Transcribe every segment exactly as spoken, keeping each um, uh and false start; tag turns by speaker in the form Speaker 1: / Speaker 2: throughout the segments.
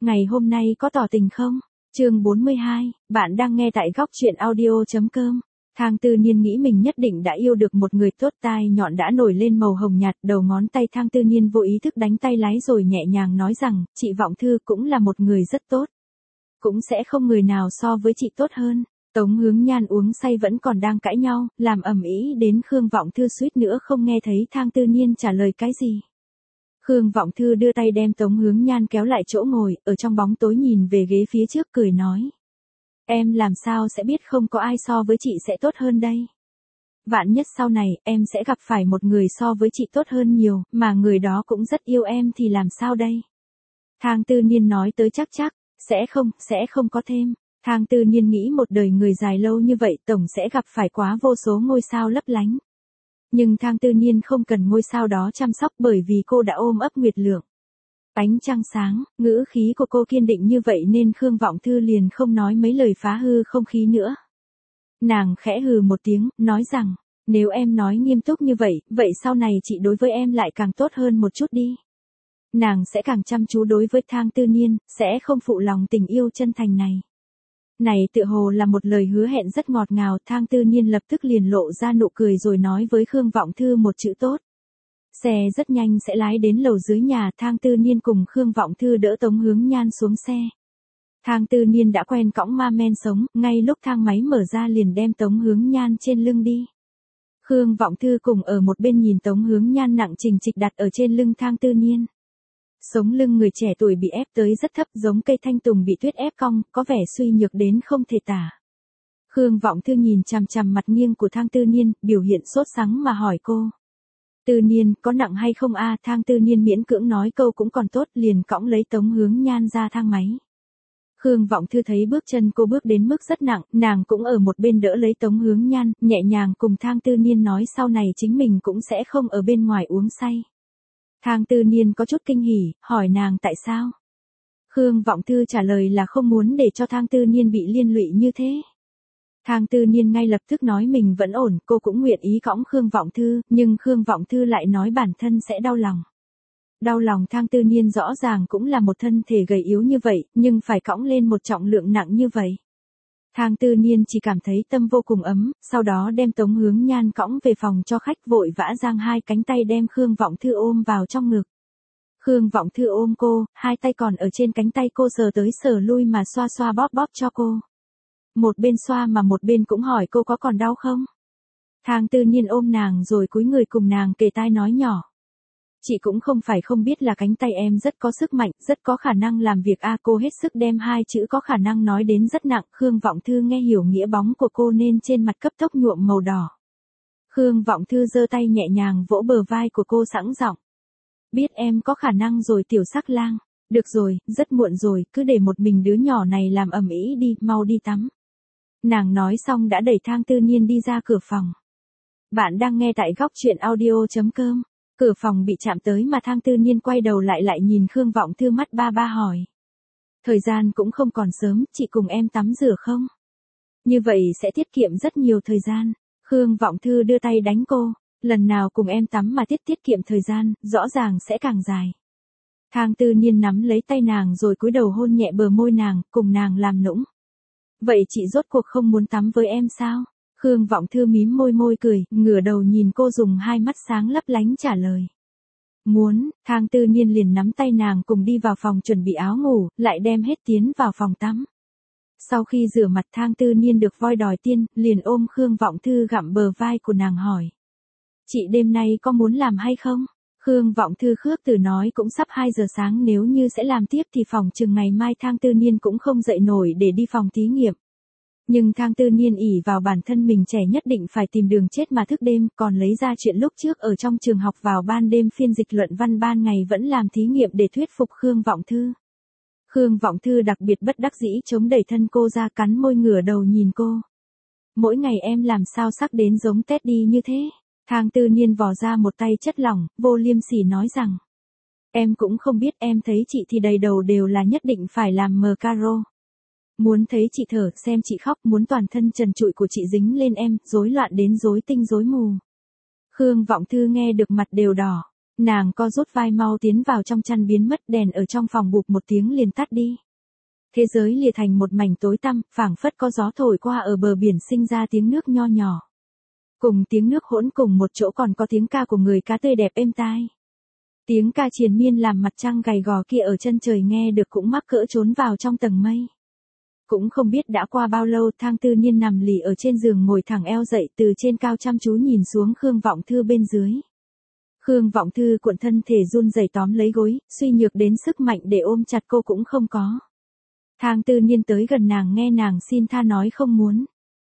Speaker 1: ngày hôm nay có tỏ tình không? Chương bốn mươi hai, bạn đang nghe tại góc truyện audio.com. Thang Tư Niên nghĩ mình nhất định đã yêu được một người tốt, tai nhọn đã nổi lên màu hồng nhạt, đầu ngón tay Thang Tư Niên vô ý thức đánh tay lái rồi nhẹ nhàng nói rằng, chị Vọng Thư cũng là một người rất tốt. Cũng sẽ không người nào so với chị tốt hơn. Tống Hướng Nhan uống say vẫn còn đang cãi nhau, làm ầm ĩ đến Khương Vọng Thư suýt nữa không nghe thấy Thang Tư Niên trả lời cái gì. Khương Vọng Thư đưa tay đem Tống Hướng Nhan kéo lại chỗ ngồi, ở trong bóng tối nhìn về ghế phía trước cười nói. Em làm sao sẽ biết không có ai so với chị sẽ tốt hơn đây. Vạn nhất sau này, em sẽ gặp phải một người so với chị tốt hơn nhiều, mà người đó cũng rất yêu em thì làm sao đây? Thang Tư Niên nói tới chắc chắc, sẽ không, sẽ không có thêm. Thang Tư Niên nghĩ một đời người dài lâu như vậy tổng sẽ gặp phải quá vô số ngôi sao lấp lánh. Nhưng Thang Tư Niên không cần ngôi sao đó chăm sóc bởi vì cô đã ôm ấp Nguyệt Lượng. Ánh trăng sáng, ngữ khí của cô kiên định như vậy nên Khương Vọng Thư liền không nói mấy lời phá hư không khí nữa. Nàng khẽ hừ một tiếng, nói rằng, nếu em nói nghiêm túc như vậy, vậy sau này chị đối với em lại càng tốt hơn một chút đi. Nàng sẽ càng chăm chú đối với Thang Tư Niên, sẽ không phụ lòng tình yêu chân thành này. Này tựa hồ là một lời hứa hẹn rất ngọt ngào, Thang Tư Niên lập tức liền lộ ra nụ cười rồi nói với Khương Vọng Thư một chữ tốt. Xe rất nhanh sẽ lái đến lầu dưới nhà, Thang Tư Niên cùng Khương Vọng Thư đỡ Tống Hướng Nhan xuống xe. Thang Tư Niên đã quen cõng ma men sống, ngay lúc thang máy mở ra liền đem Tống Hướng Nhan trên lưng đi. Khương Vọng Thư cùng ở một bên nhìn Tống Hướng Nhan nặng trình trịch đặt ở trên lưng Thang Tư Niên. Sống lưng người trẻ tuổi bị ép tới rất thấp giống cây thanh tùng bị tuyết ép cong, có vẻ suy nhược đến không thể tả. Khương Vọng Thư nhìn chằm chằm mặt nghiêng của Thang Tư Niên, biểu hiện sốt sắng mà hỏi cô. Tư Niên, có nặng hay không a? Thang Tư Niên miễn cưỡng nói câu cũng còn tốt, liền cõng lấy Tống Hướng Nhan ra thang máy. Khương Vọng Thư thấy bước chân cô bước đến mức rất nặng, nàng cũng ở một bên đỡ lấy Tống Hướng Nhan, nhẹ nhàng cùng Thang Tư Niên nói sau này chính mình cũng sẽ không ở bên ngoài uống say. Thang Tư Niên có chút kinh hỉ, hỏi nàng tại sao. Khương Vọng Thư trả lời là không muốn để cho Thang Tư Niên bị liên lụy như thế. Thang Tư Niên ngay lập tức nói mình vẫn ổn, cô cũng nguyện ý cõng Khương Vọng Thư, nhưng Khương Vọng Thư lại nói bản thân sẽ đau lòng. Đau lòng Thang Tư Niên rõ ràng cũng là một thân thể gầy yếu như vậy, nhưng phải cõng lên một trọng lượng nặng như vậy. Thang Tư Niên chỉ cảm thấy tâm vô cùng ấm, sau đó đem Tống Hướng Nhan cõng về phòng cho khách, vội vã giang hai cánh tay đem Khương Vọng Thư ôm vào trong ngực. Khương Vọng Thư ôm cô, hai tay còn ở trên cánh tay cô sờ tới sờ lui mà xoa xoa bóp bóp cho cô. Một bên xoa mà một bên cũng hỏi cô có còn đau không? Thang Tư Niên ôm nàng rồi cúi người cùng nàng kề tai nói nhỏ. Chị cũng không phải không biết là cánh tay em rất có sức mạnh, rất có khả năng làm việc a. Cô hết sức đem hai chữ có khả năng nói đến rất nặng. Khương Vọng Thư nghe hiểu nghĩa bóng của cô nên trên mặt cấp tốc nhuộm màu đỏ. Khương Vọng Thư giơ tay nhẹ nhàng vỗ bờ vai của cô sẵn giọng. Biết em có khả năng rồi tiểu sắc lang. Được rồi, rất muộn rồi, cứ để một mình đứa nhỏ này làm ầm ĩ đi, mau đi tắm. Nàng nói xong đã đẩy Thang Tư Niên đi ra cửa phòng. Bạn đang nghe tại góc truyện audio.com. Cửa phòng bị chạm tới mà Thang Tư Niên quay đầu lại lại nhìn Khương Vọng Thư mắt ba ba hỏi. Thời gian cũng không còn sớm, chị cùng em tắm rửa không? Như vậy sẽ tiết kiệm rất nhiều thời gian. Khương Vọng Thư đưa tay đánh cô. Lần nào cùng em tắm mà tiết tiết kiệm thời gian, rõ ràng sẽ càng dài. Thang Tư Niên nắm lấy tay nàng rồi cúi đầu hôn nhẹ bờ môi nàng, cùng nàng làm nũng. Vậy chị rốt cuộc không muốn tắm với em sao? Khương Vọng Thư mím môi môi cười, ngửa đầu nhìn cô dùng hai mắt sáng lấp lánh trả lời. Muốn, Thang Tư Niên liền nắm tay nàng cùng đi vào phòng chuẩn bị áo ngủ, lại đem hết tiến vào phòng tắm. Sau khi rửa mặt Thang Tư Niên được voi đòi tiên, liền ôm Khương Vọng Thư gặm bờ vai của nàng hỏi. Chị đêm nay có muốn làm hay không? Khương Vọng Thư khước từ nói cũng sắp hai giờ sáng, nếu như sẽ làm tiếp thì phòng chừng ngày mai Thang Tư Niên cũng không dậy nổi để đi phòng thí nghiệm. Nhưng Thang Tư Niên ỷ vào bản thân mình trẻ nhất định phải tìm đường chết mà thức đêm, còn lấy ra chuyện lúc trước ở trong trường học vào ban đêm phiên dịch luận văn ban ngày vẫn làm thí nghiệm để thuyết phục Khương Vọng Thư. Khương Vọng Thư đặc biệt bất đắc dĩ chống đẩy thân cô ra, cắn môi ngửa đầu nhìn cô. Mỗi ngày em làm sao sắc đến giống Teddy như thế? Thang Tư Niên vò ra một tay chất lỏng, vô liêm sỉ nói rằng. Em cũng không biết, em thấy chị thì đầy đầu đều là nhất định phải làm mờ caro. Muốn thấy chị thở, xem chị khóc, muốn toàn thân trần trụi của chị dính lên em, rối loạn đến rối tinh rối mù. Khương Vọng Thư nghe được mặt đều đỏ. Nàng co rút vai mau tiến vào trong chăn biến mất, đèn ở trong phòng bụp một tiếng liền tắt đi. Thế giới lìa thành một mảnh tối tăm, phảng phất có gió thổi qua ở bờ biển sinh ra tiếng nước nho nhỏ. Cùng tiếng nước hỗn cùng một chỗ còn có tiếng ca của người cá tươi đẹp êm tai. Tiếng ca triền miên làm mặt trăng gầy gò kia ở chân trời nghe được cũng mắc cỡ trốn vào trong tầng mây. Cũng không biết đã qua bao lâu, Thang Tư Nhiên nằm lì ở trên giường ngồi thẳng eo dậy từ trên cao chăm chú nhìn xuống Khương Vọng Thư bên dưới. Khương Vọng Thư cuộn thân thể run rẩy tóm lấy gối, suy nhược đến sức mạnh để ôm chặt cô cũng không có. Thang Tư Nhiên tới gần nàng nghe nàng xin tha nói không muốn.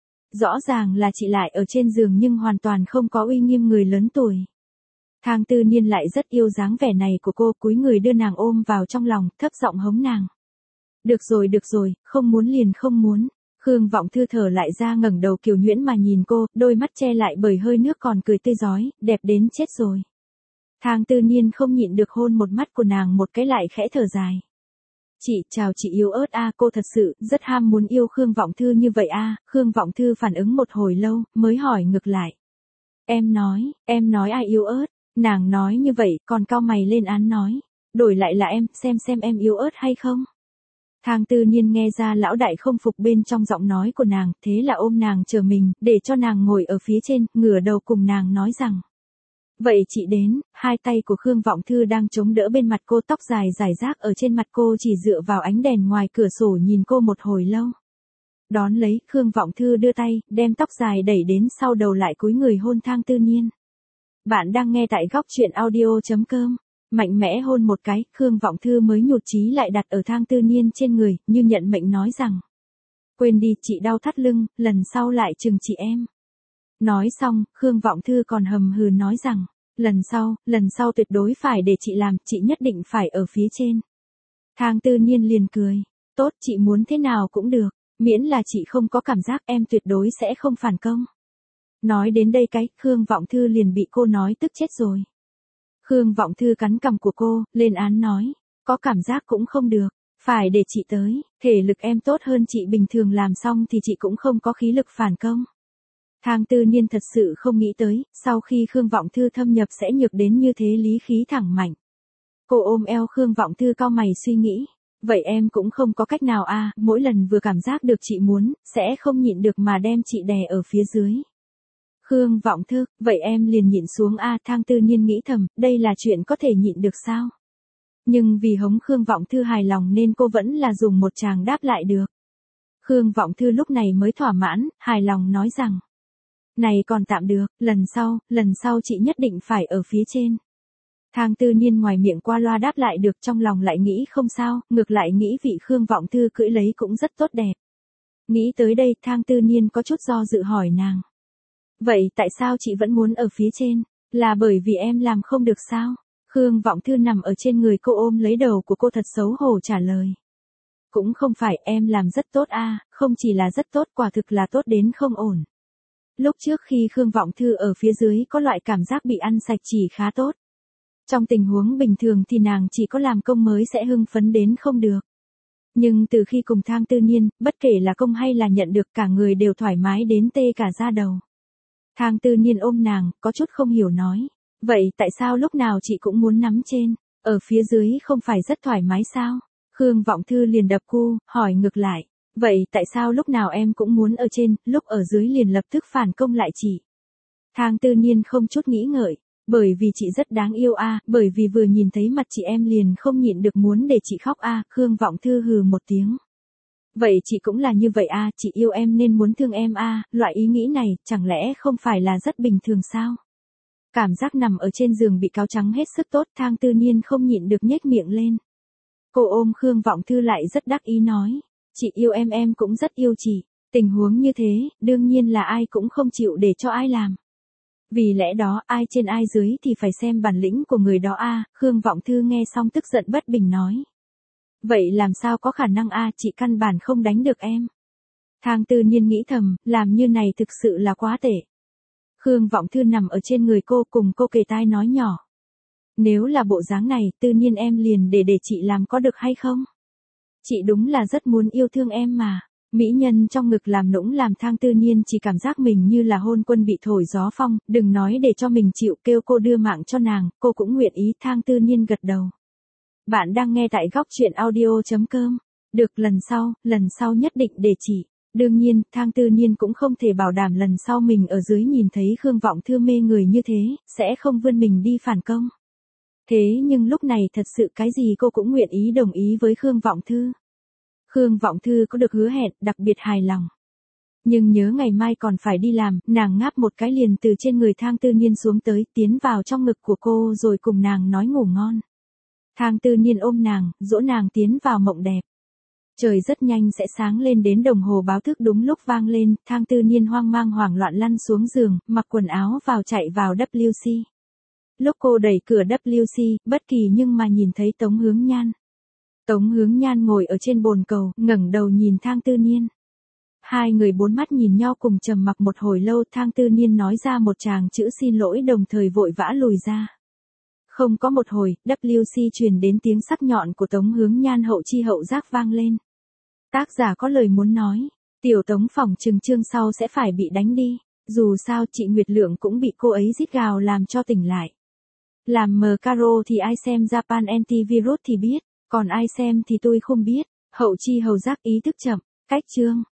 Speaker 1: Rõ ràng là chị lại ở trên giường nhưng hoàn toàn không có uy nghiêm người lớn tuổi. Thang Tư Nhiên lại rất yêu dáng vẻ này của cô, cúi người đưa nàng ôm vào trong lòng, thấp giọng hống nàng. Được rồi được rồi, không muốn liền không muốn. Khương Vọng Thư thở lại ra ngẩng đầu kiều nhuyễn mà nhìn cô, đôi mắt che lại bởi hơi nước còn cười tươi rói, đẹp đến chết rồi. Thang Tư Nhiên không nhịn được hôn một mắt của nàng một cái lại khẽ thở dài. Chị, chào chị yêu ớt a, cô thật sự rất ham muốn yêu Khương Vọng Thư như vậy a. Khương Vọng Thư phản ứng một hồi lâu, mới hỏi ngược lại. Em nói, em nói ai yêu ớt? Nàng nói như vậy, còn cau mày lên án nói. Đổi lại là em, xem xem em yêu ớt hay không? Thang Tư Nhiên nghe ra lão đại không phục bên trong giọng nói của nàng, thế là ôm nàng chờ mình, để cho nàng ngồi ở phía trên, ngửa đầu cùng nàng nói rằng. Vậy chị đến, hai tay của Khương Vọng Thư đang chống đỡ bên mặt cô, tóc dài rải rác ở trên mặt cô chỉ dựa vào ánh đèn ngoài cửa sổ nhìn cô một hồi lâu. Đón lấy, Khương Vọng Thư đưa tay, đem tóc dài đẩy đến sau đầu lại cúi người hôn Thang Tư Nhiên. Bạn đang nghe tại góc truyện audio chấm com. Mạnh mẽ hôn một cái, Khương Vọng Thư mới nhụt chí lại đặt ở Thang Tư Nhiên trên người, như nhận mệnh nói rằng. Quên đi, chị đau thắt lưng, lần sau lại chừng chị em. Nói xong, Khương Vọng Thư còn hầm hừ nói rằng, lần sau, lần sau tuyệt đối phải để chị làm, chị nhất định phải ở phía trên. Thang Tư Nhiên liền cười, tốt, chị muốn thế nào cũng được, miễn là chị không có cảm giác em tuyệt đối sẽ không phản công. Nói đến đây cái, Khương Vọng Thư liền bị cô nói tức chết rồi. Khương Vọng Thư cắn cằm của cô, lên án nói, có cảm giác cũng không được, phải để chị tới, thể lực em tốt hơn chị bình thường làm xong thì chị cũng không có khí lực phản công. Thang Tư Nhiên thật sự không nghĩ tới, sau khi Khương Vọng Thư thâm nhập sẽ nhược đến như thế lý khí thẳng mạnh. Cô ôm eo Khương Vọng Thư cau mày suy nghĩ, vậy em cũng không có cách nào a, mỗi lần vừa cảm giác được chị muốn, sẽ không nhịn được mà đem chị đè ở phía dưới. Khương Vọng Thư, vậy em liền nhịn xuống a. Thang Tư Nhiên nghĩ thầm, đây là chuyện có thể nhịn được sao? Nhưng vì hống Khương Vọng Thư hài lòng nên cô vẫn là dùng một tràng đáp lại được. Khương Vọng Thư lúc này mới thỏa mãn, hài lòng nói rằng. Này còn tạm được, lần sau, lần sau chị nhất định phải ở phía trên. Thang Tư Nhiên ngoài miệng qua loa đáp lại được, trong lòng lại nghĩ không sao, ngược lại nghĩ vị Khương Vọng Thư cưỡi lấy cũng rất tốt đẹp. Nghĩ tới đây, Thang Tư Nhiên có chút do dự hỏi nàng. Vậy tại sao chị vẫn muốn ở phía trên? Là bởi vì em làm không được sao? Khương Vọng Thư nằm ở trên người cô ôm lấy đầu của cô thật xấu hổ trả lời. Cũng không phải, em làm rất tốt a, không chỉ là rất tốt, quả thực là tốt đến không ổn. Lúc trước khi Khương Vọng Thư ở phía dưới có loại cảm giác bị ăn sạch chỉ khá tốt. Trong tình huống bình thường thì nàng chỉ có làm công mới sẽ hưng phấn đến không được. Nhưng từ khi cùng Thang Tư Nhiên, bất kể là công hay là nhận được, cả người đều thoải mái đến tê cả da đầu. Thang Tư Nhiên ôm nàng, có chút không hiểu nói. Vậy tại sao lúc nào chị cũng muốn nắm trên, ở phía dưới không phải rất thoải mái sao? Khương Vọng Thư liền đập cu, hỏi ngược lại. Vậy tại sao lúc nào em cũng muốn ở trên, lúc ở dưới liền lập tức phản công lại chị? Thang Tư Nhiên không chút nghĩ ngợi. Bởi vì chị rất đáng yêu a, à, bởi vì vừa nhìn thấy mặt chị em liền không nhịn được muốn để chị khóc a. À. Khương Vọng Thư hừ một tiếng. Vậy chị cũng là như vậy a, à, chị yêu em nên muốn thương em a, à, loại ý nghĩ này chẳng lẽ không phải là rất bình thường sao? Cảm giác nằm ở trên giường bị cáo trắng hết sức tốt, Thang Tư Nhiên không nhịn được nhếch miệng lên. Cô ôm Khương Vọng Thư lại rất đắc ý nói, chị yêu em em cũng rất yêu chị, tình huống như thế, đương nhiên là ai cũng không chịu để cho ai làm. Vì lẽ đó, ai trên ai dưới thì phải xem bản lĩnh của người đó a. À, Khương Vọng Thư nghe xong tức giận bất bình nói. Vậy làm sao có khả năng a, à, chị căn bản không đánh được em. Thang Tư Nhiên nghĩ thầm, làm như này thực sự là quá tệ. Khương Vọng Thư nằm ở trên người cô cùng cô kề tai nói nhỏ. Nếu là bộ dáng này, Tư Nhiên em liền để để chị làm có được hay không? Chị đúng là rất muốn yêu thương em mà. Mỹ nhân trong ngực làm nũng làm Thang Tư Niên chỉ cảm giác mình như là hôn quân bị thổi gió phong, đừng nói để cho mình chịu, kêu cô đưa mạng cho nàng, cô cũng nguyện ý. Thang Tư Niên gật đầu. Bạn đang nghe tại góc truyện audio.com. Được, lần sau, lần sau nhất định để chỉ. Đương nhiên, Thang Tư Niên cũng không thể bảo đảm lần sau mình ở dưới nhìn thấy Khương Vọng Thư mê người như thế, sẽ không vươn mình đi phản công. Thế nhưng lúc này thật sự cái gì cô cũng nguyện ý đồng ý với Khương Vọng Thư. Khương Vọng Thư có được hứa hẹn, đặc biệt hài lòng. Nhưng nhớ ngày mai còn phải đi làm, nàng ngáp một cái liền từ trên người Thang Tư Niên xuống tới, tiến vào trong ngực của cô rồi cùng nàng nói ngủ ngon. Thang Tư Niên ôm nàng, dỗ nàng tiến vào mộng đẹp. Trời rất nhanh sẽ sáng lên, đến đồng hồ báo thức đúng lúc vang lên, Thang Tư Niên hoang mang hoảng loạn lăn xuống giường, mặc quần áo vào chạy vào W C. Lúc cô đẩy cửa W C, bất kỳ nhưng mà nhìn thấy Tống Hướng Nhan. Tống Hướng Nhan ngồi ở trên bồn cầu, ngẩng đầu nhìn Thang Tư Niên. Hai người bốn mắt nhìn nhau cùng trầm mặc một hồi lâu, Thang Tư Niên nói ra một tràng chữ xin lỗi đồng thời vội vã lùi ra. Không có một hồi, W C truyền đến tiếng sắc nhọn của Tống Hướng Nhan hậu chi hậu giác vang lên. Tác giả có lời muốn nói, tiểu Tống phỏng chừng chương sau sẽ phải bị đánh đi, dù sao chị Nguyệt Lượng cũng bị cô ấy rít gào làm cho tỉnh lại. Làm mờ caro thì ai xem Japan Antivirus thì biết, còn ai xem thì tôi không biết, hậu chi hậu giác ý thức chậm, cách chương.